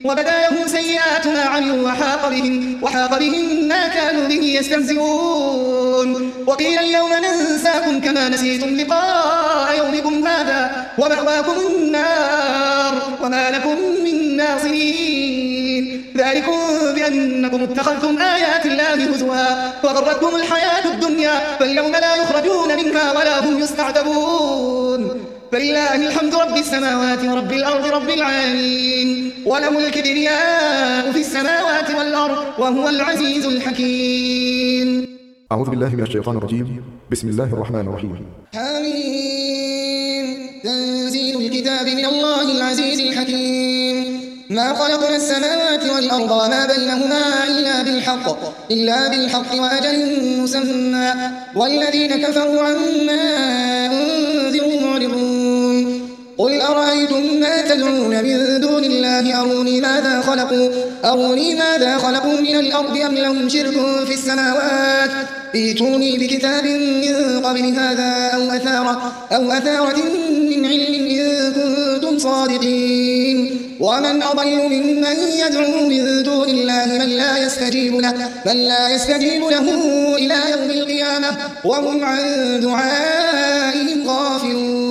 وبدا لهم سيئات ما عملوا وحاق بهم ما كانوا به يستهزئون وقيل اليوم ننساكم كما نسيتم لقاء يومكم هذا ومأواكم النار وما لكم من ناصرين ذلكم بأنكم اتخذتم آيات الله هزوا وغرتكم الحياة الدنيا فاليوم لا يخرجون منها ولا هم يستعتبون فلله الحمد رب السماوات ورب الأرض رب العالمين وله الكبرياء في السماوات والأرض وهو العزيز الحكيم. أعوذ بالله من الشيطان الرجيم. بسم الله الرحمن الرحيم. حميم تنزيل الكتاب من الله العزيز الحكيم. ما خلقنا السماوات والأرض وما بينهما إلا بالحق وأجل مسمى والذين كفروا عما أنذروا معرضون. قل أرأيتم ما تدعون من دون الله أروني ماذا خلقوا من الأرض أم لهم شرك في السماوات ائتوني بكتاب من قبل هذا أو أثارة من علم إن كنتم صادقين. ومن أضل ممن يدعو من دون الله من لا يستجيب له إلى يوم القيامة وهم عن دعائهم غافلون.